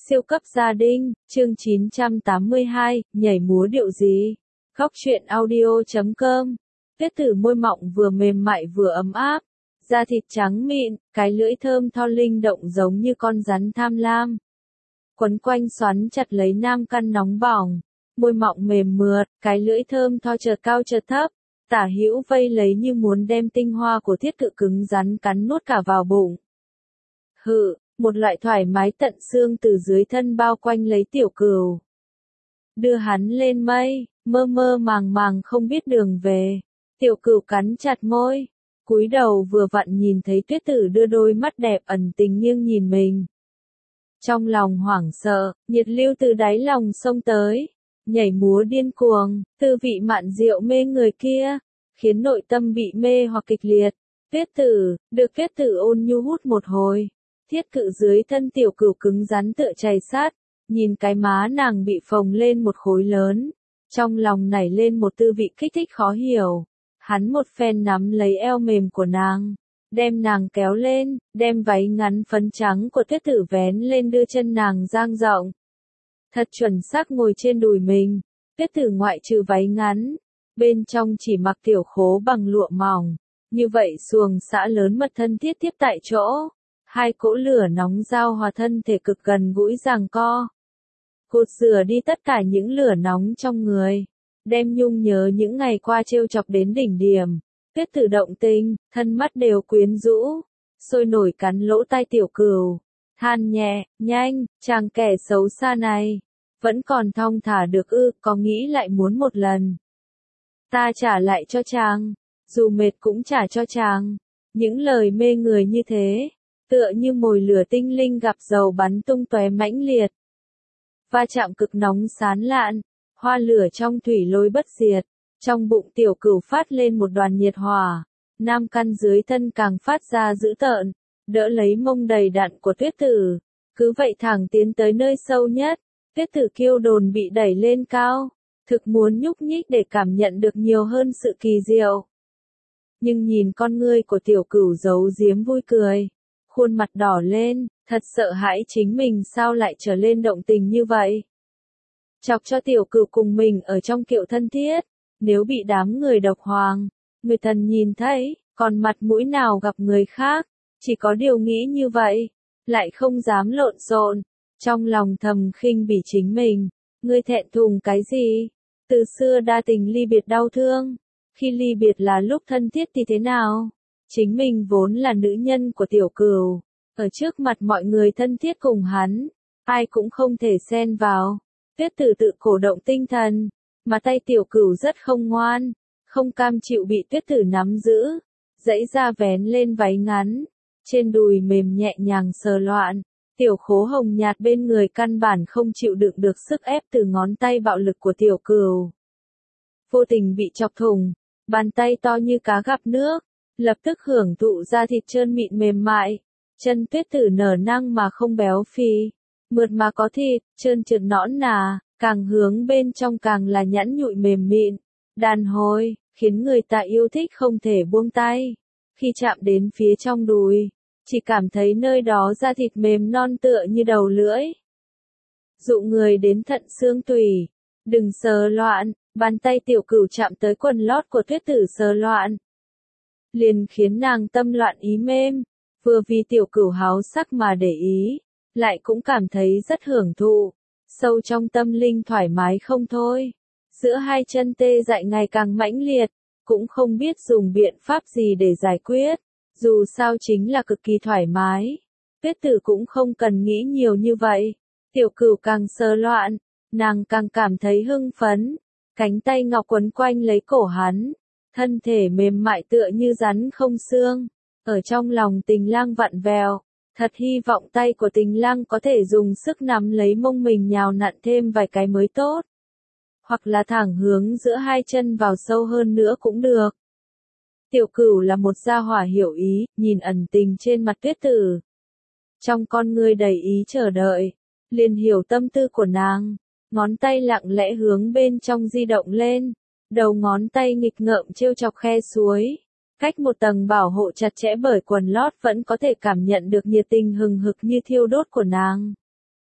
Siêu cấp gia đình, chương 982, nhảy múa điệu gì? Góc truyện audio.com. Tuyết Tử môi mọng vừa mềm mại vừa ấm áp, da thịt trắng mịn, cái lưỡi thơm tho linh động giống như con rắn tham lam. Quấn quanh xoắn chặt lấy nam căn nóng bỏng, môi mọng mềm mượt, cái lưỡi thơm tho chợt cao chợt thấp, tả hữu vây lấy như muốn đem tinh hoa của thiết cự cứng rắn cắn nuốt cả vào bụng. Hự, một loại thoải mái tận xương từ dưới thân bao quanh lấy tiểu cừu. Đưa hắn lên mây, mơ mơ màng màng không biết đường về. Tiểu cừu cắn chặt môi, cúi đầu vừa vặn nhìn thấy Tuyết Tử đưa đôi mắt đẹp ẩn tình nghiêng nhìn mình. Trong lòng hoảng sợ, nhiệt lưu từ đáy lòng xông tới, nhảy múa điên cuồng, tư vị mạn diệu mê người kia, khiến nội tâm bị mê hoặc kịch liệt. Tuyết Tử, được Tuyết Tử ôn nhu hút một hồi. Thiết cự dưới thân tiểu cừu cứng rắn tựa chày sát, nhìn cái má nàng bị phồng lên một khối lớn, trong lòng nảy lên một tư vị kích thích khó hiểu. Hắn một phen nắm lấy eo mềm của nàng, đem nàng kéo lên, đem váy ngắn phấn trắng của Tuyết Tử vén lên đưa chân nàng dang rộng. Thật chuẩn xác ngồi trên đùi mình, Tuyết Tử ngoại trừ váy ngắn, bên trong chỉ mặc tiểu khố bằng lụa mỏng, như vậy xuồng xã lớn mật thân thiết tiếp tại chỗ. Hai cỗ lửa nóng giao hòa thân thể cực gần gũi giằng co. Cột rửa đi tất cả những lửa nóng trong người, đem nhung nhớ những ngày qua trêu chọc đến đỉnh điểm. Tuyết Tử động tình, thân mắt đều quyến rũ, sôi nổi cắn lỗ tai tiểu cừu, than nhẹ, nhanh, chàng kẻ xấu xa này, vẫn còn thong thả được ư, có nghĩ lại muốn một lần. Ta trả lại cho chàng, dù mệt cũng trả cho chàng, những lời mê người như thế. Tựa như mồi lửa tinh linh gặp dầu bắn tung tóe mãnh liệt. Va chạm cực nóng sán lạn, hoa lửa trong thủy lôi bất diệt, trong bụng tiểu cừu phát lên một đoàn nhiệt hỏa, nam căn dưới thân càng phát ra dữ tợn, đỡ lấy mông đầy đặn của Tuyết Tử, cứ vậy thẳng tiến tới nơi sâu nhất. Tuyết Tử kiêu đồn bị đẩy lên cao, thực muốn nhúc nhích để cảm nhận được nhiều hơn sự kỳ diệu. Nhưng nhìn con ngươi của tiểu cừu giấu giếm vui cười. Khuôn mặt đỏ lên, thật sợ hãi chính mình sao lại trở lên động tình như vậy. Chọc cho tiểu cừu cùng mình ở trong kiệu thân thiết, nếu bị đám người độc hoàng, người thần nhìn thấy, còn mặt mũi nào gặp người khác, chỉ có điều nghĩ như vậy, lại không dám lộn xộn, trong lòng thầm khinh bỉ chính mình, ngươi thẹn thùng cái gì, từ xưa đa tình ly biệt đau thương, khi ly biệt là lúc thân thiết thì thế nào? Chính mình vốn là nữ nhân của tiểu cừu, ở trước mặt mọi người thân thiết cùng hắn, ai cũng không thể xen vào. Tuyết Tử tự cổ động tinh thần, mà tay tiểu cừu rất không ngoan, không cam chịu bị Tuyết Tử nắm giữ, dãy ra vén lên váy ngắn, trên đùi mềm nhẹ nhàng sờ loạn, tiểu khố hồng nhạt bên người căn bản không chịu đựng được sức ép từ ngón tay bạo lực của tiểu cừu. Vô tình bị chọc thủng, bàn tay to như cá gặp nước. Lập tức hưởng thụ da thịt trơn mịn mềm mại, chân Tuyết Tử nở năng mà không béo phì, mượt mà có thịt, trơn trượt nõn nà, càng hướng bên trong càng là nhẵn nhụi mềm mịn, đàn hồi, khiến người ta yêu thích không thể buông tay. Khi chạm đến phía trong đùi, chỉ cảm thấy nơi đó da thịt mềm non tựa như đầu lưỡi. Dụ người đến thận xương tủy, đừng sờ loạn, bàn tay tiểu cừu chạm tới quần lót của Tuyết Tử sờ loạn. Liền khiến nàng tâm loạn ý mêm, vừa vì tiểu cừu háo sắc mà để ý, lại cũng cảm thấy rất hưởng thụ, sâu trong tâm linh thoải mái không thôi. Giữa hai chân tê dại ngày càng mãnh liệt, cũng không biết dùng biện pháp gì để giải quyết, dù sao chính là cực kỳ thoải mái. Tuyết Tử cũng không cần nghĩ nhiều như vậy, tiểu cừu càng sờ loạn, nàng càng cảm thấy hưng phấn, cánh tay ngọc quấn quanh lấy cổ hắn. Thân thể mềm mại tựa như rắn không xương, ở trong lòng Tình Lang vặn vẹo, thật hy vọng tay của Tình Lang có thể dùng sức nắm lấy mông mình nhào nặn thêm vài cái mới tốt. Hoặc là thẳng hướng giữa hai chân vào sâu hơn nữa cũng được. Tiểu cừu là một gia hỏa hiểu ý, nhìn ẩn tình trên mặt Tuyết Tử. Trong con ngươi đầy ý chờ đợi, liền hiểu tâm tư của nàng, ngón tay lặng lẽ hướng bên trong di động lên. Đầu ngón tay nghịch ngợm trêu chọc khe suối, cách một tầng bảo hộ chặt chẽ bởi quần lót vẫn có thể cảm nhận được nhiệt tình hừng hực như thiêu đốt của nàng.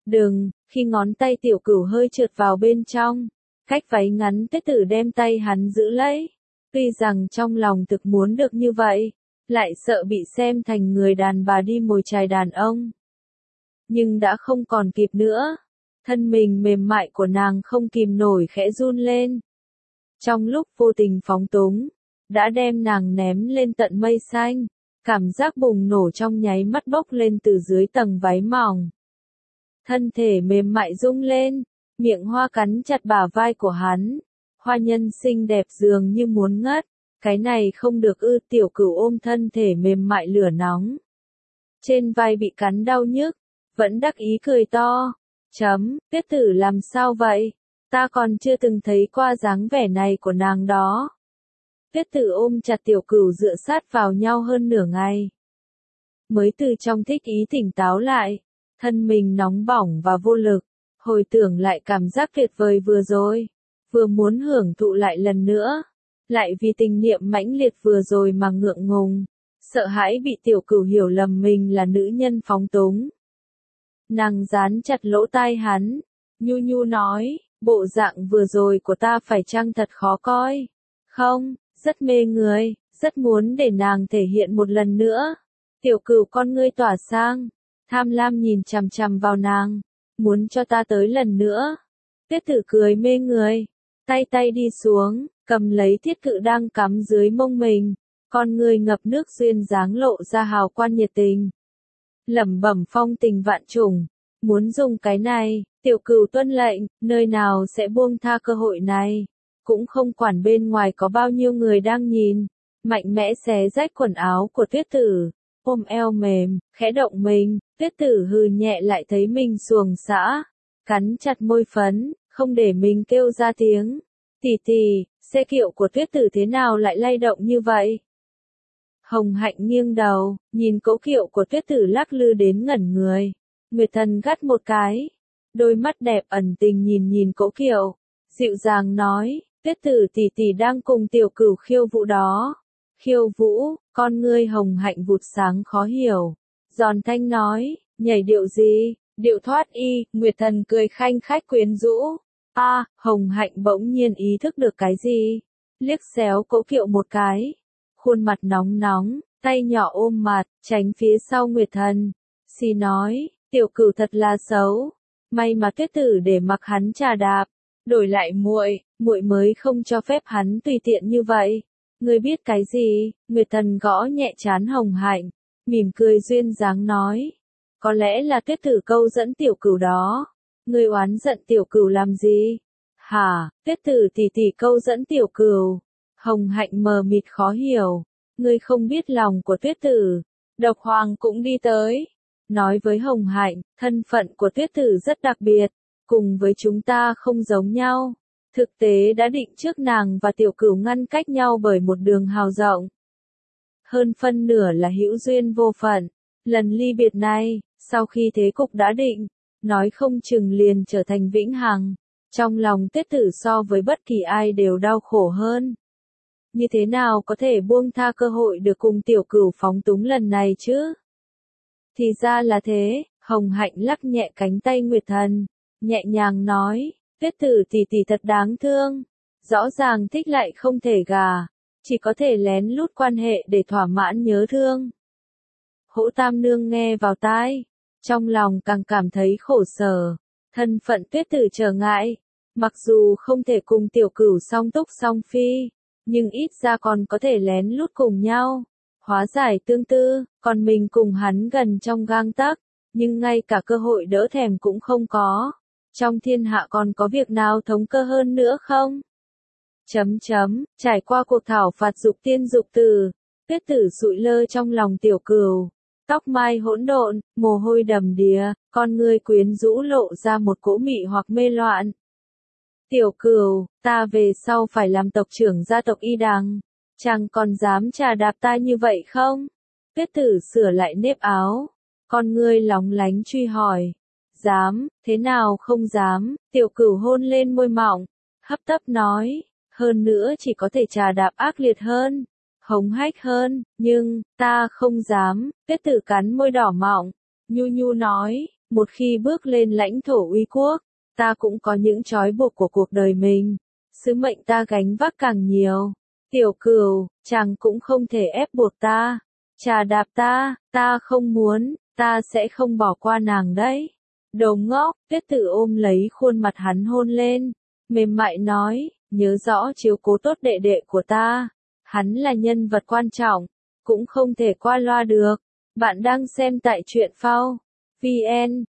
Đừng, khi ngón tay tiểu cửu hơi trượt vào bên trong, cách váy ngắn Tuyết Tử đem tay hắn giữ lấy. Tuy rằng trong lòng thực muốn được như vậy, lại sợ bị xem thành người đàn bà đi mồi chài đàn ông. Nhưng đã không còn kịp nữa. Thân mình mềm mại của nàng không kìm nổi khẽ run lên. Trong lúc vô tình phóng túng, đã đem nàng ném lên tận mây xanh. Cảm giác bùng nổ trong nháy mắt bốc lên từ dưới tầng váy mỏng. Thân thể mềm mại rung lên, miệng hoa cắn chặt bả vai của hắn. Hoa nhân xinh đẹp dường như muốn ngất. Cái này không được ư, tiểu cửu ôm thân thể mềm mại lửa nóng. Trên vai bị cắn đau nhức, vẫn đắc ý cười to. Tuyết Tử làm sao vậy? Ta còn chưa từng thấy qua dáng vẻ này của nàng đó. Tuyết Tử ôm chặt tiểu cửu dựa sát vào nhau hơn nửa ngày. Mới từ trong thích ý tỉnh táo lại, thân mình nóng bỏng và vô lực, hồi tưởng lại cảm giác tuyệt vời vừa rồi, vừa muốn hưởng thụ lại lần nữa, lại vì tình niệm mãnh liệt vừa rồi mà ngượng ngùng, sợ hãi bị tiểu cửu hiểu lầm mình là nữ nhân phóng túng. Nàng dán chặt lỗ tai hắn, nhu nhu nói, bộ dạng vừa rồi của ta phải chăng thật khó coi? Không, rất mê người, rất muốn để nàng thể hiện một lần nữa. Tiểu cửu con ngươi tỏa sang, tham lam nhìn chằm chằm vào nàng, muốn cho ta tới lần nữa. Tuyết Tử cười mê người, tay đi xuống, cầm lấy thiết cự đang cắm dưới mông mình, con ngươi ngập nước duyên dáng lộ ra hào quang nhiệt tình. Lẩm bẩm phong tình vạn trùng, muốn dùng cái này, tiểu cửu tuân lệnh, nơi nào sẽ buông tha cơ hội này, cũng không quản bên ngoài có bao nhiêu người đang nhìn, mạnh mẽ xé rách quần áo của Tuyết Tử, ôm eo mềm, khẽ động mình, Tuyết Tử hừ nhẹ lại thấy mình xuồng xã, cắn chặt môi phấn, không để mình kêu ra tiếng. Tỷ, xe kiệu của Tuyết Tử thế nào lại lay động như vậy? Hồng Hạnh nghiêng đầu, nhìn cỗ kiệu của Tuyết Tử lắc lư đến ngẩn người. Nguyệt Thần gắt một cái, đôi mắt đẹp ẩn tình nhìn cỗ kiệu, dịu dàng nói, Tuyết Tử tỷ đang cùng tiểu cửu khiêu vũ đó. Khiêu vũ, con ngươi Hồng Hạnh vụt sáng khó hiểu. Giòn thanh nói, nhảy điệu gì, điệu thoát y, Nguyệt Thần cười khanh khách quyến rũ. Hồng Hạnh bỗng nhiên ý thức được cái gì, liếc xéo cỗ kiệu một cái. Khuôn mặt nóng nóng, tay nhỏ ôm mặt, tránh phía sau Nguyệt Thần. Xì nói, tiểu cửu thật là xấu. May mà Tuyết Tử để mặc hắn trà đạp. Đổi lại muội mới không cho phép hắn tùy tiện như vậy. Ngươi biết cái gì? Nguyệt Thần gõ nhẹ trán Hồng Hạnh, mỉm cười duyên dáng nói. Có lẽ là Tuyết Tử câu dẫn tiểu cửu đó. Ngươi oán giận tiểu cửu làm gì? Hả, Tuyết Tử tỷ câu dẫn tiểu cửu. Hồng Hạnh mờ mịt khó hiểu. Ngươi không biết lòng của Tuyết Tử. Độc Hoàng cũng đi tới. Nói với Hồng Hạnh, thân phận của Tuyết Tử rất đặc biệt. Cùng với chúng ta không giống nhau. Thực tế đã định trước nàng và tiểu cửu ngăn cách nhau bởi một đường hào rộng. Hơn phân nửa là hữu duyên vô phận. Lần ly biệt này, sau khi thế cục đã định, nói không chừng liền trở thành vĩnh hằng. Trong lòng Tuyết Tử so với bất kỳ ai đều đau khổ hơn. Như thế nào có thể buông tha cơ hội được cùng tiểu cửu phóng túng lần này chứ? Thì ra là thế, Hồng Hạnh lắc nhẹ cánh tay Nguyệt Thần, nhẹ nhàng nói, Tuyết Tử tỷ thật đáng thương. Rõ ràng thích lại không thể gả, chỉ có thể lén lút quan hệ để thỏa mãn nhớ thương. Hỗ Tam Nương nghe vào tai, trong lòng càng cảm thấy khổ sở. Thân phận Tuyết Tử trở ngại, mặc dù không thể cùng tiểu cửu song túc song phi, nhưng ít ra còn có thể lén lút cùng nhau, hóa giải tương tư, còn mình cùng hắn gần trong gang tấc, nhưng ngay cả cơ hội đỡ thèm cũng không có. Trong thiên hạ còn có việc nào thống cơ hơn nữa không? Trải qua cuộc thảo phạt dục tiên dục tử, Tuyết Tử sụi lơ trong lòng tiểu cửu, tóc mai hỗn độn, mồ hôi đầm đìa, con ngươi quyến rũ lộ ra một cỗ mị hoặc mê loạn. Tiểu cửu, ta về sau phải làm tộc trưởng gia tộc Y Đằng, chàng còn dám trà đạp ta như vậy không? Tuyết Tử sửa lại nếp áo, con ngươi lóng lánh truy hỏi. Dám, thế nào không dám, tiểu cửu hôn lên môi mỏng, hấp tấp nói, hơn nữa chỉ có thể trà đạp ác liệt hơn, hống hách hơn, nhưng, ta không dám, Tuyết Tử cắn môi đỏ mọng, nhu nhu nói, Một khi bước lên lãnh thổ uy quốc, ta cũng có những trói buộc của cuộc đời mình. Sứ mệnh ta gánh vác càng nhiều. Tiểu Cửu, chàng cũng không thể ép buộc ta. Chà đạp ta không muốn, ta sẽ không bỏ qua nàng đấy. Đồ ngốc, Tuyết Tử ôm lấy khuôn mặt hắn hôn lên, mềm mại nói, nhớ rõ chiếu cố tốt đệ đệ của ta. Hắn là nhân vật quan trọng, cũng không thể qua loa được. Bạn đang xem tại truyện phao. VN,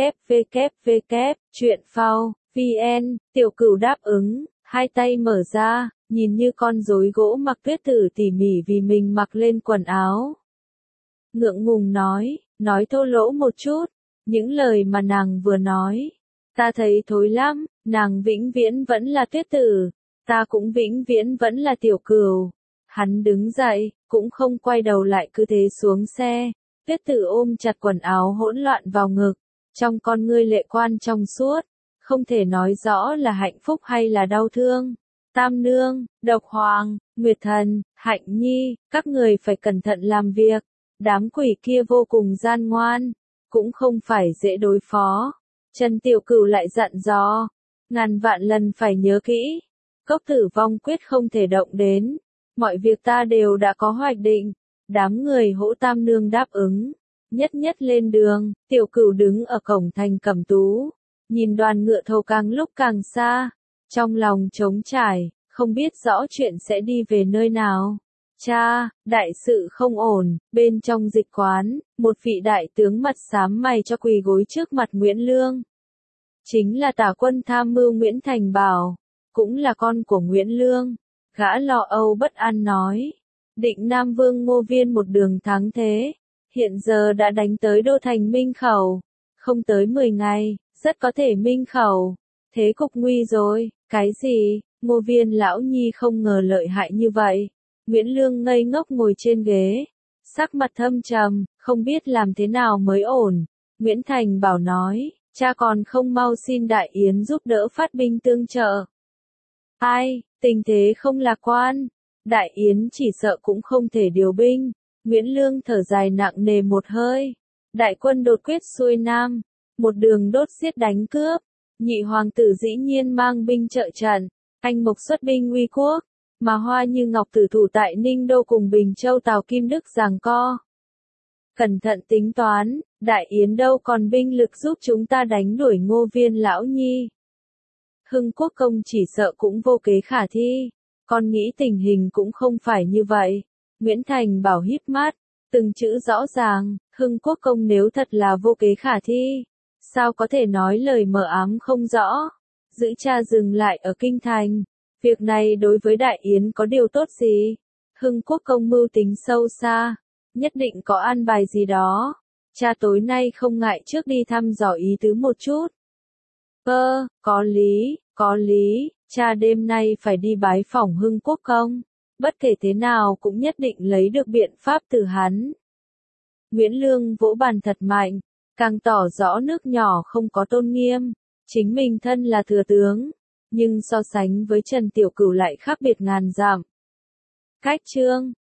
www, truyện phao, VN, Tiểu Cửu đáp ứng, hai tay mở ra, nhìn như con rối gỗ mặc Tuyết Tử tỉ mỉ vì mình mặc lên quần áo. Ngượng ngùng nói thô lỗ một chút, những lời mà nàng vừa nói. Ta thấy thối lắm, nàng vĩnh viễn vẫn là Tuyết Tử, ta cũng vĩnh viễn vẫn là Tiểu Cửu. Hắn đứng dậy, cũng không quay đầu lại cứ thế xuống xe. Tuyết Tử ôm chặt quần áo hỗn loạn vào ngực, trong con ngươi lệ quan trong suốt, không thể nói rõ là hạnh phúc hay là đau thương. Tam Nương, Độc Hoàng, Nguyệt Thần, Hạnh Nhi, các người phải cẩn thận làm việc. Đám quỷ kia vô cùng gian ngoan, cũng không phải dễ đối phó. Trần Tiểu Cửu lại dặn dò, ngàn vạn lần phải nhớ kỹ, cốc tử vong quyết không thể động đến. Mọi việc ta đều đã có hoạch định. Đám người hỗ Tam Nương đáp ứng, nhất nhất lên đường. Tiểu Cửu đứng ở cổng thành Cẩm Tú, nhìn đoàn ngựa thầu càng lúc càng xa, trong lòng trống trải, không biết rõ chuyện sẽ đi về nơi nào. Cha, đại sự không ổn. Bên trong dịch quán, một vị đại tướng mặt xám mày cho quỳ gối trước mặt Nguyễn Lương. Chính là tả quân tham mưu Nguyễn Thành Bảo, cũng là con của Nguyễn Lương. Gã lo âu bất an nói, định Nam Vương Ngô Viên một đường thắng thế, hiện giờ đã đánh tới đô thành Minh Khẩu, không tới 10 ngày, rất có thể Minh Khẩu. Thế cục nguy rồi. Cái gì? Ngô Viên lão nhi không ngờ lợi hại như vậy. Nguyễn Lương ngây ngốc ngồi trên ghế, sắc mặt thâm trầm, không biết làm thế nào mới ổn. Nguyễn Thành Bảo nói, cha còn không mau xin Đại Yến giúp đỡ phát binh tương trợ. Ai, tình thế không lạc quan, Đại Yến chỉ sợ cũng không thể điều binh. Nguyễn Lương thở dài nặng nề một hơi. Đại quân đột quyết xuôi nam, một đường đốt xiết đánh cướp. Nhị hoàng tử dĩ nhiên mang binh trợ trận, anh Mộc xuất binh uy quốc, mà Hoa Như Ngọc tử thủ tại Ninh Đô cùng Bình Châu Tào Kim Đức giằng co. Cẩn thận tính toán, Đại Yến đâu còn binh lực giúp chúng ta đánh đuổi Ngô Viên lão nhi. Hưng Quốc công chỉ sợ cũng vô kế khả thi, con nghĩ tình hình cũng không phải như vậy. Nguyễn Thành Bảo híp mắt, từng chữ rõ ràng, Hưng Quốc công nếu thật là vô kế khả thi, sao có thể nói lời mờ ám không rõ, giữ cha dừng lại ở kinh thành. Việc này đối với Đại Yến có điều tốt gì? Hưng Quốc công mưu tính sâu xa, nhất định có an bài gì đó. Cha tối nay không ngại trước đi thăm dò ý tứ một chút. Có lý, cha đêm nay phải đi bái phỏng Hưng Quốc công. Bất kể thế nào cũng nhất định lấy được biện pháp từ hắn. Nguyễn Lương vỗ bàn thật mạnh, càng tỏ rõ nước nhỏ không có tôn nghiêm. Chính mình thân là thừa tướng, nhưng so sánh với Trần Tiểu Cửu lại khác biệt ngàn dặm. Cách chương